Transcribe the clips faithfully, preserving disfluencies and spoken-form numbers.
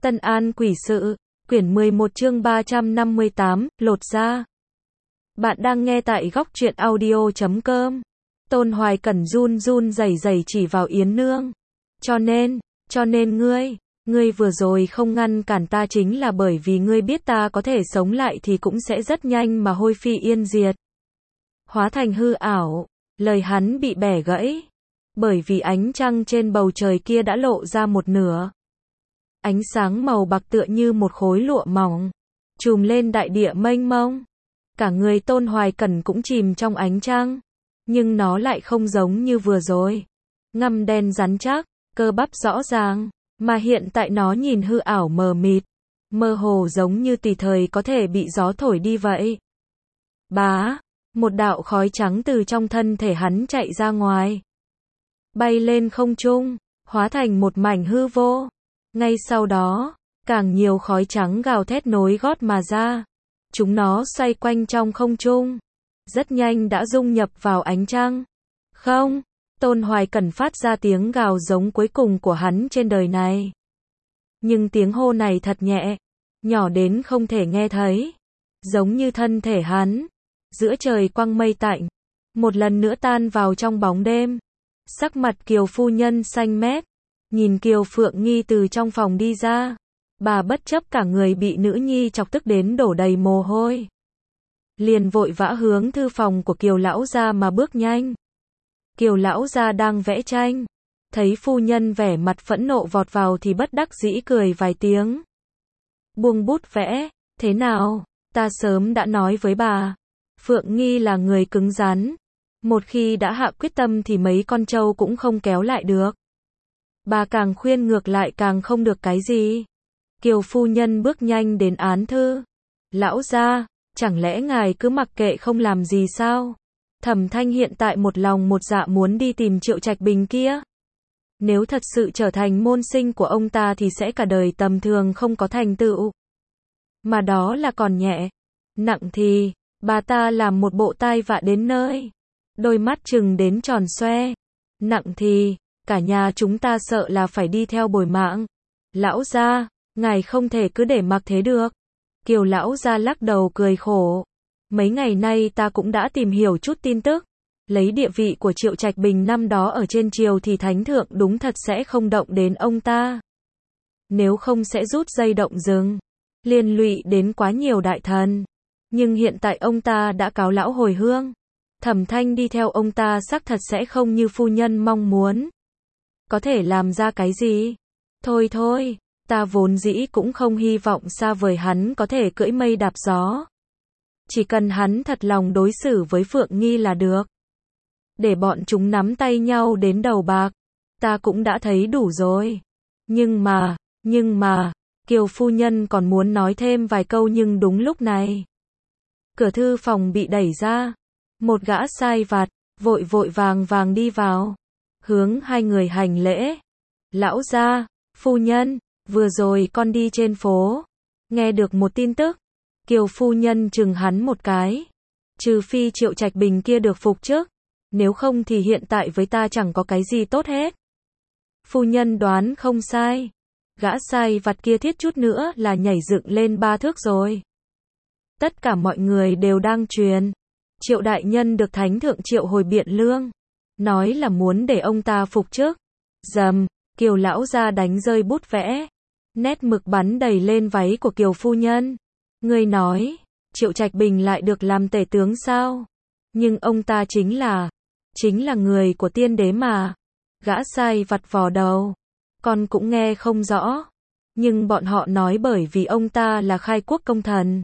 Tân An quỷ sự, quyển mười một chương ba trăm năm mươi tám, lột da. Bạn đang nghe tại góc truyện audio chấm com. Tôn Hoài Cẩn run run rẩy rẩy chỉ vào Yến Nương. Cho nên, cho nên ngươi, ngươi vừa rồi không ngăn cản ta chính là bởi vì ngươi biết ta có thể sống lại thì cũng sẽ rất nhanh mà hôi phi yên diệt. Hóa thành hư ảo, lời hắn bị bẻ gãy. Bởi vì ánh trăng trên bầu trời kia đã lộ ra một nửa. Ánh sáng màu bạc tựa như một khối lụa mỏng, trùm lên đại địa mênh mông. Cả người Tôn Hoài Cẩn cũng chìm trong ánh trăng, nhưng nó lại không giống như vừa rồi. Ngăm đen rắn chắc, cơ bắp rõ ràng, mà hiện tại nó nhìn hư ảo mờ mịt, mơ hồ giống như tùy thời có thể bị gió thổi đi vậy. Bá, một đạo khói trắng từ trong thân thể hắn chạy ra ngoài, bay lên không trung, hóa thành một mảnh hư vô. Ngay sau đó, càng nhiều khói trắng gào thét nối gót mà ra. Chúng nó xoay quanh trong không trung, rất nhanh đã dung nhập vào ánh trăng. Không, Tôn Hoài Cẩn phát ra tiếng gào giống cuối cùng của hắn trên đời này. Nhưng tiếng hô này thật nhẹ, nhỏ đến không thể nghe thấy. Giống như thân thể hắn, giữa trời quang mây tạnh, một lần nữa tan vào trong bóng đêm. Sắc mặt Kiều phu nhân xanh mét, nhìn Kiều Phượng Nghi từ trong phòng đi ra. Bà bất chấp cả người bị nữ nhi chọc tức đến đổ đầy mồ hôi, liền vội vã hướng thư phòng của Kiều lão gia mà bước nhanh. Kiều lão gia đang vẽ tranh, thấy phu nhân vẻ mặt phẫn nộ vọt vào thì bất đắc dĩ cười vài tiếng. Buông bút vẽ, thế nào, ta sớm đã nói với bà, Phượng Nghi là người cứng rắn, một khi đã hạ quyết tâm thì mấy con trâu cũng không kéo lại được. Bà càng khuyên ngược lại càng không được cái gì. Kiều phu nhân bước nhanh đến án thư. Lão gia, chẳng lẽ ngài cứ mặc kệ không làm gì sao? Thẩm Thanh hiện tại một lòng một dạ muốn đi tìm Triệu Trạch Bình kia. Nếu thật sự trở thành môn sinh của ông ta thì sẽ cả đời tầm thường không có thành tựu. Mà đó là còn nhẹ. Nặng thì, bà ta làm một bộ tai vạ đến nơi. Đôi mắt trừng đến tròn xoe. Nặng thì, cả nhà chúng ta sợ là phải đi theo bồi mạng. Lão gia, ngài không thể cứ để mặc thế được. Kiều lão gia lắc đầu cười khổ. Mấy ngày nay ta cũng đã tìm hiểu chút tin tức. Lấy địa vị của Triệu Trạch Bình năm đó ở trên triều thì thánh thượng đúng thật sẽ không động đến ông ta. Nếu không sẽ rút dây động rừng, liên lụy đến quá nhiều đại thần. Nhưng hiện tại ông ta đã cáo lão hồi hương. Thẩm Thanh đi theo ông ta xác thật sẽ không như phu nhân mong muốn. Có thể làm ra cái gì? Thôi thôi, ta vốn dĩ cũng không hy vọng xa vời hắn có thể cưỡi mây đạp gió. Chỉ cần hắn thật lòng đối xử với Phượng Nghi là được. Để bọn chúng nắm tay nhau đến đầu bạc, ta cũng đã thấy đủ rồi. Nhưng mà, nhưng mà, Kiều phu nhân còn muốn nói thêm vài câu nhưng đúng lúc này. Cửa thư phòng bị đẩy ra. Một gã sai vặt, vội vội vàng vàng đi vào. Hướng hai người hành lễ. Lão gia, phu nhân, vừa rồi con đi trên phố, nghe được một tin tức. Kiều phu nhân chừng hắn một cái. Trừ phi Triệu Trạch Bình kia được phục trước, nếu không thì hiện tại với ta chẳng có cái gì tốt hết. Phu nhân đoán không sai. Gã sai vặt kia thiết chút nữa là nhảy dựng lên ba thước rồi. Tất cả mọi người đều đang truyền. Triệu đại nhân được thánh thượng triệu hồi biện lương. Nói là muốn để ông ta phục trước. Dầm, Kiều lão gia đánh rơi bút vẽ. Nét mực bắn đầy lên váy của Kiều phu nhân. Ngươi nói, Triệu Trạch Bình lại được làm tể tướng sao? Nhưng ông ta chính là, chính là người của tiên đế mà. Gã sai vặt vò đầu. Con cũng nghe không rõ. Nhưng bọn họ nói bởi vì ông ta là khai quốc công thần,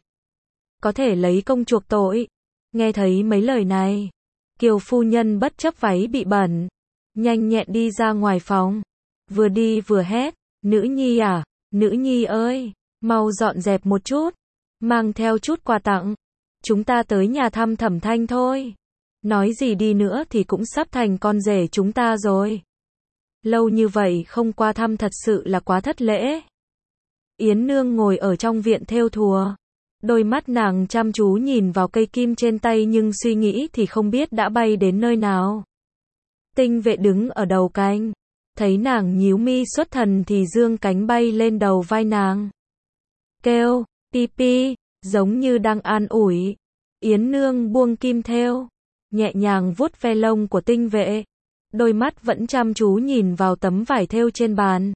có thể lấy công chuộc tội. Nghe thấy mấy lời này, Kiều phu nhân bất chấp váy bị bẩn, nhanh nhẹn đi ra ngoài phòng. Vừa đi vừa hét, nữ nhi à, nữ nhi ơi, mau dọn dẹp một chút, mang theo chút quà tặng. Chúng ta tới nhà thăm Thẩm Thanh thôi. Nói gì đi nữa thì cũng sắp thành con rể chúng ta rồi. Lâu như vậy không qua thăm thật sự là quá thất lễ. Yến Nương ngồi ở trong viện thêu thùa. Đôi mắt nàng chăm chú nhìn vào cây kim trên tay nhưng suy nghĩ thì không biết đã bay đến nơi nào. Tinh vệ đứng ở đầu canh, thấy nàng nhíu mi xuất thần thì dương cánh bay lên đầu vai nàng. Kêu, pi pi, giống như đang an ủi. Yến Nương buông kim thêu, nhẹ nhàng vuốt ve lông của tinh vệ. Đôi mắt vẫn chăm chú nhìn vào tấm vải thêu trên bàn.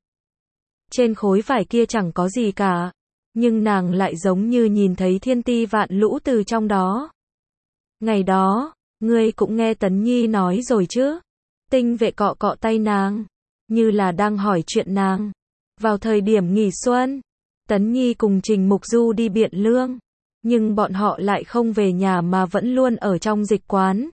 Trên khối vải kia chẳng có gì cả, nhưng nàng lại giống như nhìn thấy thiên ti vạn lũ từ trong đó. Ngày đó, ngươi cũng nghe Tấn Nhi nói rồi chứ? Tinh vệ cọ cọ tay nàng, như là đang hỏi chuyện nàng. Vào thời điểm nghỉ xuân, Tấn Nhi cùng Trình Mục Du đi Biện Lương, nhưng bọn họ lại không về nhà mà vẫn luôn ở trong dịch quán.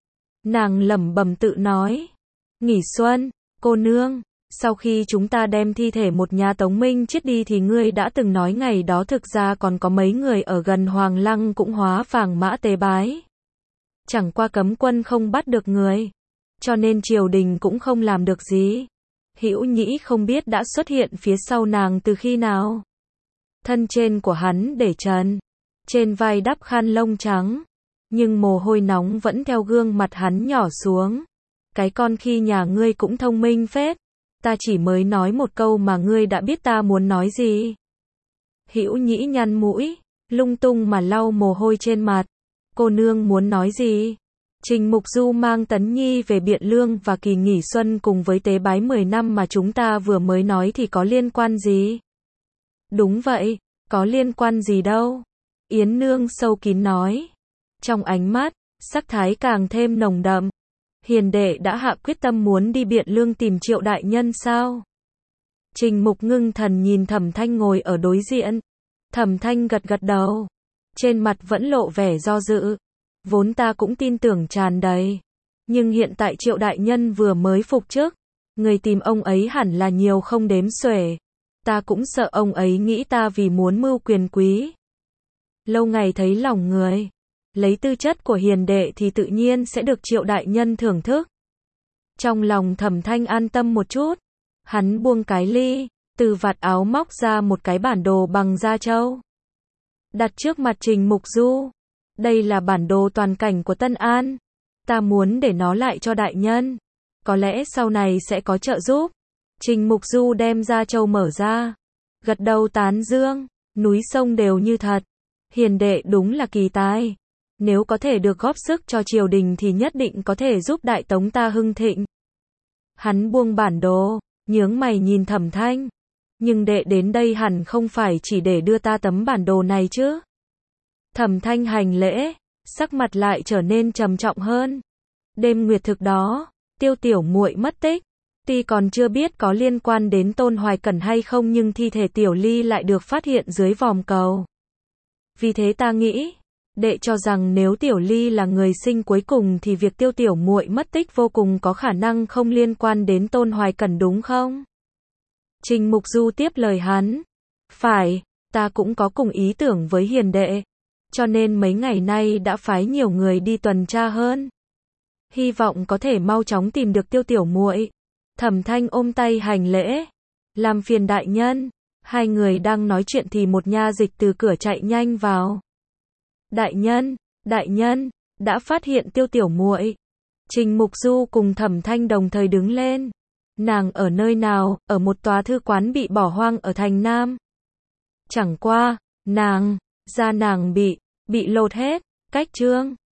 Nàng lẩm bẩm tự nói, nghỉ xuân, cô nương, sau khi chúng ta đem thi thể một nhà Tống Minh chết đi thì ngươi đã từng nói ngày đó thực ra còn có mấy người ở gần Hoàng Lăng cũng hóa vàng mã tế bái. Chẳng qua cấm quân không bắt được người, cho nên triều đình cũng không làm được gì. Hữu Nhĩ không biết đã xuất hiện phía sau nàng từ khi nào. Thân trên của hắn để trần, trên vai đắp khăn lông trắng, nhưng mồ hôi nóng vẫn theo gương mặt hắn nhỏ xuống. Cái con khi nhà ngươi cũng thông minh phết, ta chỉ mới nói một câu mà ngươi đã biết ta muốn nói gì. Hữu Nhĩ nhăn mũi, lung tung mà lau mồ hôi trên mặt. Cô nương muốn nói gì? Trình Mục Du mang Tấn Nhi về Biện Lương và kỳ nghỉ xuân cùng với tế bái mười năm mà chúng ta vừa mới nói thì có liên quan gì? Đúng vậy, có liên quan gì đâu. Yến Nương sâu kín nói. Trong ánh mắt, sắc thái càng thêm nồng đậm. Hiền đệ đã hạ quyết tâm muốn đi Biện Lương tìm Triệu đại nhân sao? Trình Mục ngưng thần nhìn Thẩm Thanh ngồi ở đối diện. Thẩm Thanh gật gật đầu, trên mặt vẫn lộ vẻ do dự. Vốn ta cũng tin tưởng tràn đầy, nhưng hiện tại Triệu đại nhân vừa mới phục chức, người tìm ông ấy hẳn là nhiều không đếm xuể. Ta cũng sợ ông ấy nghĩ ta vì muốn mưu quyền quý. Lâu ngày thấy lòng người, lấy tư chất của hiền đệ thì tự nhiên sẽ được Triệu đại nhân thưởng thức. Trong lòng Thẩm Thanh an tâm một chút, hắn buông cái ly, từ vạt áo móc ra một cái bản đồ bằng da trâu, đặt trước mặt Trình Mục Du. Đây là bản đồ toàn cảnh của Tân An, ta muốn để nó lại cho đại nhân, có lẽ sau này sẽ có trợ giúp. Trình Mục Du đem da trâu mở ra, gật đầu tán dương, núi sông đều như thật, hiền đệ đúng là kỳ tài, nếu có thể được góp sức cho triều đình thì nhất định có thể giúp Đại Tống ta hưng thịnh. Hắn buông bản đồ, nhướng mày nhìn Thẩm Thanh, nhưng đệ đến đây hẳn không phải chỉ để đưa ta tấm bản đồ này chứ? Thẩm Thanh hành lễ, sắc mặt lại trở nên trầm trọng hơn. Đêm nguyệt thực đó, Tiêu tiểu muội mất tích, tuy còn chưa biết có liên quan đến Tôn Hoài Cẩn hay không nhưng thi thể Tiểu Ly lại được phát hiện dưới vòm cầu. Vì thế ta nghĩ, đệ cho rằng nếu Tiểu Ly là người sinh cuối cùng thì việc Tiêu tiểu muội mất tích vô cùng có khả năng không liên quan đến Tôn Hoài Cẩn đúng không? Trình Mục Du tiếp lời hắn. Phải, ta cũng có cùng ý tưởng với hiền đệ, cho nên mấy ngày nay đã phái nhiều người đi tuần tra hơn. Hy vọng có thể mau chóng tìm được Tiêu tiểu muội. Thẩm Thanh ôm tay hành lễ. Làm phiền đại nhân. Hai người đang nói chuyện thì một nha dịch từ cửa chạy nhanh vào. Đại nhân, đại nhân, đã phát hiện Tiêu tiểu muội. Trình Mục Du cùng Thẩm Thanh đồng thời đứng lên. Nàng ở nơi nào? Ở một tòa thư quán bị bỏ hoang ở thành Nam. Chẳng qua, nàng, da nàng bị, bị lột hết, cách trương.